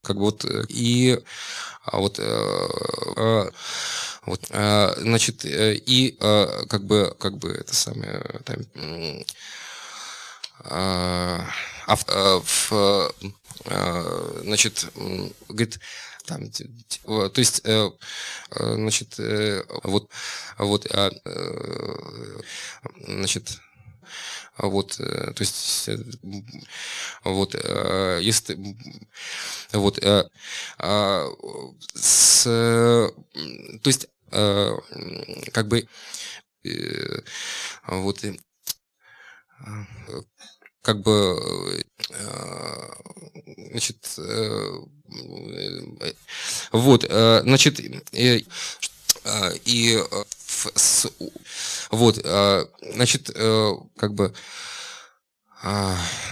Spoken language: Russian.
как бы вот и вот, вот, значит, и это самое, там, значит, говорит, там, то есть, значит, вот, значит, то есть, вот, если вот, а, то есть, как бы, э, вот, а, как бы, значит, значит, и вот, значит, как бы,